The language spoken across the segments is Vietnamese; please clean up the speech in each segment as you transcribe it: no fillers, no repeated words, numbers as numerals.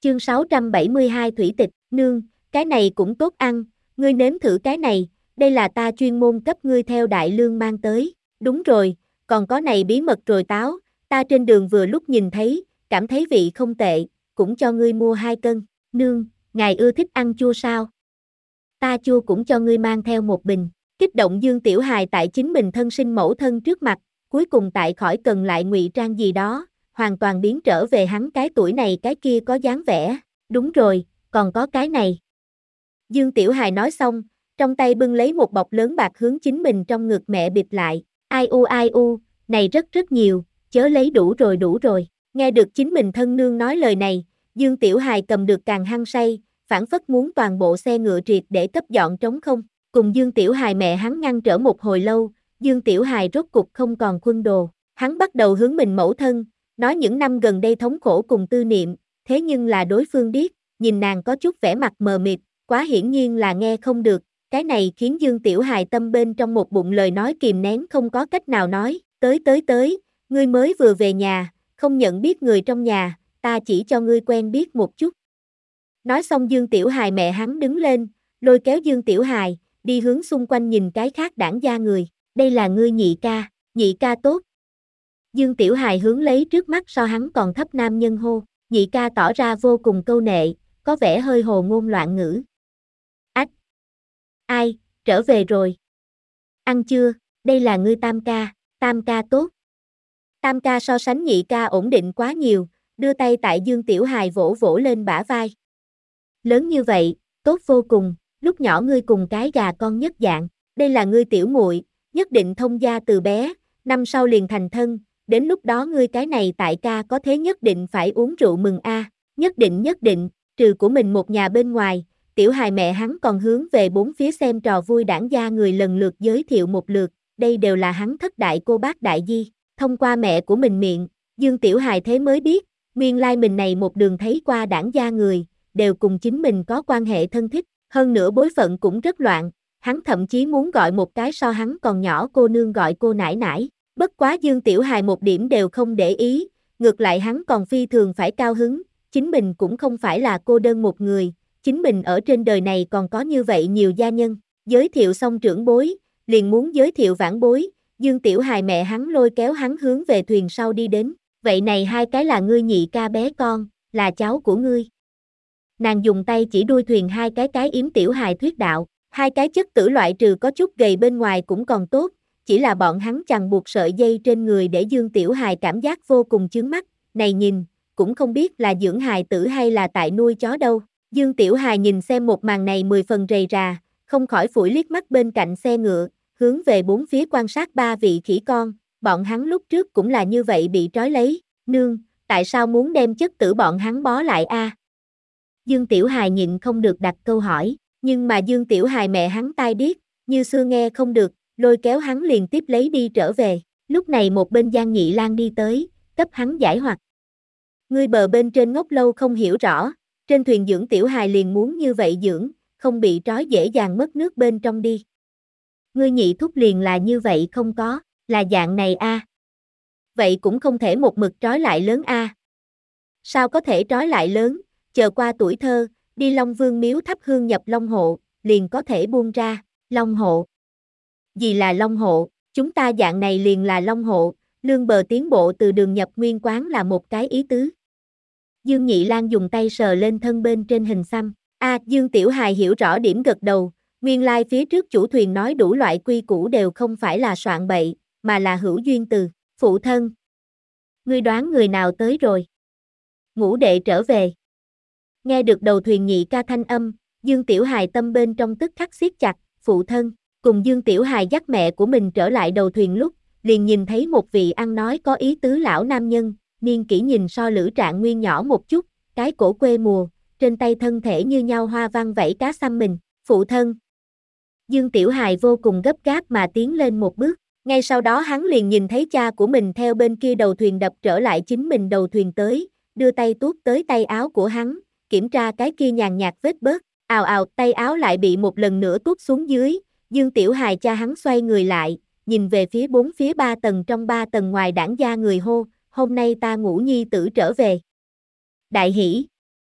Chương 672 Thủy tịch, nương, cái này cũng tốt ăn, ngươi nếm thử cái này, đây là ta chuyên môn cấp ngươi theo đại lương mang tới, đúng rồi, còn có này bí mật rồi táo, ta trên đường vừa lúc nhìn thấy, cảm thấy vị không tệ, cũng cho ngươi mua 2 cân, nương, ngài ưa thích ăn chua sao? Ta chua cũng cho ngươi mang theo một bình, kích động Dương Tiểu Hài tại chính mình thân sinh mẫu thân trước mặt, cuối cùng tại khỏi cần lại ngụy trang gì đó, hoàn toàn biến trở về hắn cái tuổi này cái kia có dáng vẻ, đúng rồi, còn có cái này. Dương Tiểu Hài nói xong, trong tay bưng lấy một bọc lớn bạc hướng chính mình trong ngực mẹ bịt lại, ai u, này rất rất nhiều, chớ lấy đủ rồi, nghe được chính mình thân nương nói lời này, Dương Tiểu Hài cầm được càng hăng say, phản phất muốn toàn bộ xe ngựa triệt để cấp dọn trống không, cùng Dương Tiểu Hài mẹ hắn ngăn trở một hồi lâu, Dương Tiểu Hài rốt cục không còn khuân đồ, hắn bắt đầu hướng mình mẫu thân, nói những năm gần đây thống khổ cùng tư niệm, thế nhưng là đối phương biết, nhìn nàng có chút vẻ mặt mờ mịt, quá hiển nhiên là nghe không được, cái này khiến Dương Tiểu Hài tâm bên trong một bụng lời nói kìm nén không có cách nào nói, tới, ngươi mới vừa về nhà, không nhận biết người trong nhà, ta chỉ cho ngươi quen biết một chút. Nói xong Dương Tiểu Hài mẹ hắn đứng lên, lôi kéo Dương Tiểu Hài, đi hướng xung quanh nhìn cái khác đảng gia người, đây là ngươi nhị ca tốt. Dương Tiểu Hài hướng lấy trước mắt so hắn còn thấp nam nhân hô, nhị ca tỏ ra vô cùng câu nệ, có vẻ hơi hồ ngôn loạn ngữ. Ách! Ai, trở về rồi. Ăn chưa, đây là ngươi tam ca tốt. Tam ca so sánh nhị ca ổn định quá nhiều, đưa tay tại Dương Tiểu Hài vỗ vỗ lên bả vai. Lớn như vậy, tốt vô cùng, lúc nhỏ ngươi cùng cái gà con nhất dạng, đây là ngươi tiểu muội, nhất định thông gia từ bé, năm sau liền thành thân, đến lúc đó ngươi cái này tại ca có thế nhất định phải uống rượu mừng a, nhất định, trừ của mình một nhà bên ngoài, Tiểu Hài mẹ hắn còn hướng về bốn phía xem trò vui đảng gia người lần lượt giới thiệu một lượt, đây đều là hắn thất đại cô bác đại di, thông qua mẹ của mình miệng, Dương Tiểu Hài thế mới biết, nguyên lai mình này một đường thấy qua đảng gia người, đều cùng chính mình có quan hệ thân thích, hơn nữa bối phận cũng rất loạn, hắn thậm chí muốn gọi một cái so hắn còn nhỏ cô nương gọi cô nải nải, bất quá Dương Tiểu Hài một điểm đều không để ý, ngược lại hắn còn phi thường phải cao hứng, chính mình cũng không phải là cô đơn một người, chính mình ở trên đời này còn có như vậy nhiều gia nhân, giới thiệu xong trưởng bối, liền muốn giới thiệu vãn bối, Dương Tiểu Hài mẹ hắn lôi kéo hắn hướng về thuyền sau đi đến, vậy này hai cái là ngươi nhị ca bé con, là cháu của ngươi. Nàng dùng tay chỉ đuôi thuyền hai cái yếm Tiểu Hài thuyết đạo, hai cái chất tử loại trừ có chút gầy bên ngoài cũng còn tốt, chỉ là bọn hắn chằng buộc sợi dây trên người để Dương Tiểu Hài cảm giác vô cùng chướng mắt, này nhìn, cũng không biết là dưỡng hài tử hay là tại nuôi chó đâu. Dương Tiểu Hài nhìn xem một màn này 10 phần rầy rà, không khỏi phủi liếc mắt bên cạnh xe ngựa, hướng về bốn phía quan sát ba vị khỉ con, bọn hắn lúc trước cũng là như vậy bị trói lấy, nương, tại sao muốn đem chất tử bọn hắn bó lại a? Dương Tiểu Hài nhịn không được đặt câu hỏi, nhưng mà Dương Tiểu Hài mẹ hắn tai điếc, như xưa nghe không được, lôi kéo hắn liền tiếp lấy đi trở về, lúc này một bên Giang Nhị Lang đi tới, cấp hắn giải hoặc. Ngươi bờ bên trên ngốc lâu không hiểu rõ, trên thuyền dưỡng Tiểu Hài liền muốn như vậy dưỡng, không bị trói dễ dàng mất nước bên trong đi. Ngươi nhị thúc liền là như vậy không có, là dạng này a. Vậy cũng không thể một mực trói lại lớn a. Sao có thể trói lại lớn, chờ qua tuổi thơ, đi Long Vương miếu thắp hương nhập Long hộ, liền có thể buông ra, Long hộ. Gì là Long hộ, chúng ta dạng này liền là Long hộ, lương bờ tiến bộ từ đường nhập nguyên quán là một cái ý tứ. Dương Nhị Lang dùng tay sờ lên thân bên trên hình xăm, Dương Tiểu Hài hiểu rõ điểm gật đầu, nguyên lai phía trước chủ thuyền nói đủ loại quy củ đều không phải là soạn bậy, mà là hữu duyên từ, phụ thân. Ngươi đoán người nào tới rồi? Ngũ đệ trở về. Nghe được đầu thuyền nhị ca thanh âm, Dương Tiểu Hài tâm bên trong tức khắc siết chặt, phụ thân, cùng Dương Tiểu Hài dắt mẹ của mình trở lại đầu thuyền lúc, liền nhìn thấy một vị ăn nói có ý tứ lão nam nhân, niên kỷ nhìn so Lữ Trạng Nguyên nhỏ một chút, cái cổ quê mùa, trên tay thân thể như nhau hoa văn vảy cá xăm mình, phụ thân. Dương Tiểu Hài vô cùng gấp gáp mà tiến lên một bước, ngay sau đó hắn liền nhìn thấy cha của mình theo bên kia đầu thuyền đập trở lại chính mình đầu thuyền tới, đưa tay tuốt tới tay áo của hắn, kiểm tra cái kia nhàn nhạt vết bớt, ào tay áo lại bị một lần nữa tuốt xuống dưới, Dương Tiểu Hài cha hắn xoay người lại, nhìn về phía bốn phía 3 tầng trong 3 tầng ngoài đảng gia người hô, hôm nay ta ngũ nhi tử trở về. Đại hỷ.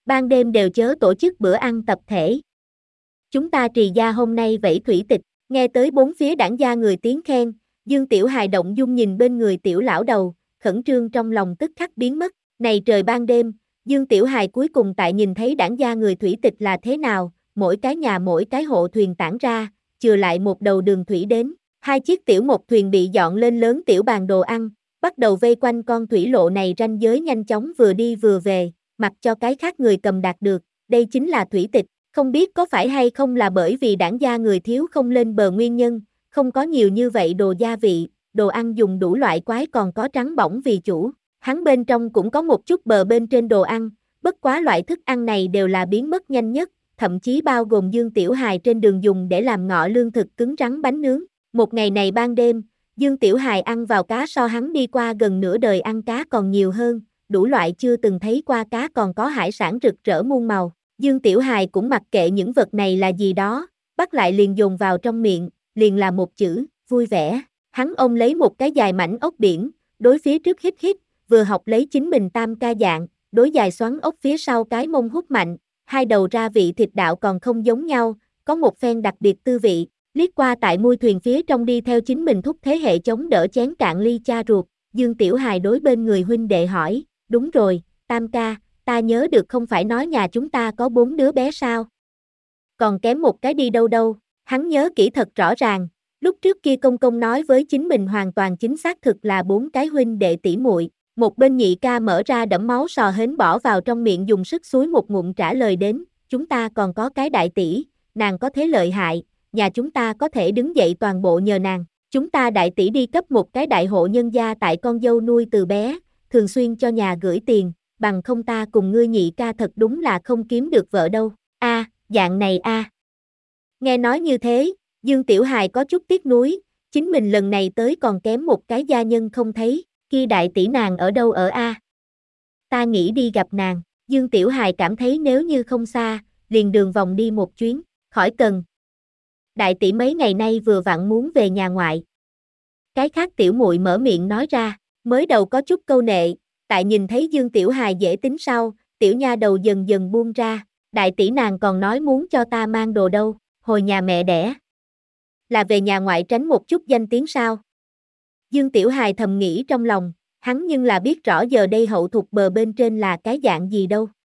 ban đêm đều chớ tổ chức bữa ăn tập thể. Chúng ta Trì gia hôm nay vẫy thủy tịch, nghe tới bốn phía đảng gia người tiếng khen, Dương Tiểu Hài động dung nhìn bên người tiểu lão đầu, khẩn trương trong lòng tức khắc biến mất, này trời ban đêm, Dương Tiểu Hài cuối cùng tại nhìn thấy đảng gia người thủy tịch là thế nào, mỗi cái nhà mỗi cái hộ thuyền tản ra, chừa lại một đầu đường thủy đến, hai chiếc tiểu một thuyền bị dọn lên lớn tiểu bàn đồ ăn, bắt đầu vây quanh con thủy lộ này ranh giới nhanh chóng vừa đi vừa về, mặc cho cái khác người cầm đạt được, đây chính là thủy tịch, không biết có phải hay không là bởi vì đảng gia người thiếu không lên bờ nguyên nhân, không có nhiều như vậy đồ gia vị, đồ ăn dùng đủ loại quái còn có trắng bỏng vì chủ, hắn bên trong cũng có một chút bờ bên trên đồ ăn, bất quá loại thức ăn này đều là biến mất nhanh nhất, thậm chí bao gồm Dương Tiểu Hài trên đường dùng để làm ngọ lương thực cứng rắn bánh nướng. Một ngày này ban đêm, Dương Tiểu Hài ăn vào cá so hắn đi qua gần nửa đời ăn cá còn nhiều hơn, đủ loại chưa từng thấy qua cá còn có hải sản rực rỡ muôn màu. Dương Tiểu Hài cũng mặc kệ những vật này là gì đó, bắt lại liền dồn vào trong miệng, liền là một chữ, vui vẻ. Hắn ôm lấy một cái dài mảnh ốc biển, đối phía trước hít hít, vừa học lấy chính mình tam ca dạng, đối dài xoắn ốc phía sau cái mông hút mạnh, hai đầu ra vị thịt đạo còn không giống nhau, có một phen đặc biệt tư vị, liếc qua tại mui thuyền phía trong đi theo chính mình thúc thế hệ chống đỡ chén cạn ly cha ruột, Dương Tiểu Hài đối bên người huynh đệ hỏi, đúng rồi, tam ca, ta nhớ được không phải nói nhà chúng ta có 4 đứa bé sao? Còn kém một cái đi đâu đâu, hắn nhớ kỹ thật rõ ràng, lúc trước kia công công nói với chính mình hoàn toàn chính xác thực là 4 cái huynh đệ tỷ muội. Một bên nhị ca mở ra đẫm máu sò hến bỏ vào trong miệng dùng sức xúi một ngụm trả lời đến, chúng ta còn có cái đại tỷ, nàng có thế lợi hại, nhà chúng ta có thể đứng dậy toàn bộ nhờ nàng, chúng ta đại tỷ đi cấp một cái đại hộ nhân gia tại con dâu nuôi từ bé, thường xuyên cho nhà gửi tiền, bằng không ta cùng ngươi nhị ca thật đúng là không kiếm được vợ đâu, dạng này Nghe nói như thế, Dương Tiểu Hài có chút tiếc nuối, chính mình lần này tới còn kém một cái gia nhân không thấy, kia đại tỷ nàng ở đâu ở Ta nghĩ đi gặp nàng, Dương Tiểu Hài cảm thấy nếu như không xa, liền đường vòng đi một chuyến, khỏi cần. Đại tỷ mấy ngày nay vừa vặn muốn về nhà ngoại. Cái khác tiểu muội mở miệng nói ra, mới đầu có chút câu nệ, tại nhìn thấy Dương Tiểu Hài dễ tính sau, tiểu nha đầu dần dần buông ra, đại tỷ nàng còn nói muốn cho ta mang đồ đâu, hồi nhà mẹ đẻ. Là về nhà ngoại tránh một chút danh tiếng sao? Dương Tiểu Hài thầm nghĩ trong lòng, hắn nhưng là biết rõ giờ đây hậu thục bờ bên trên là cái dạng gì đâu.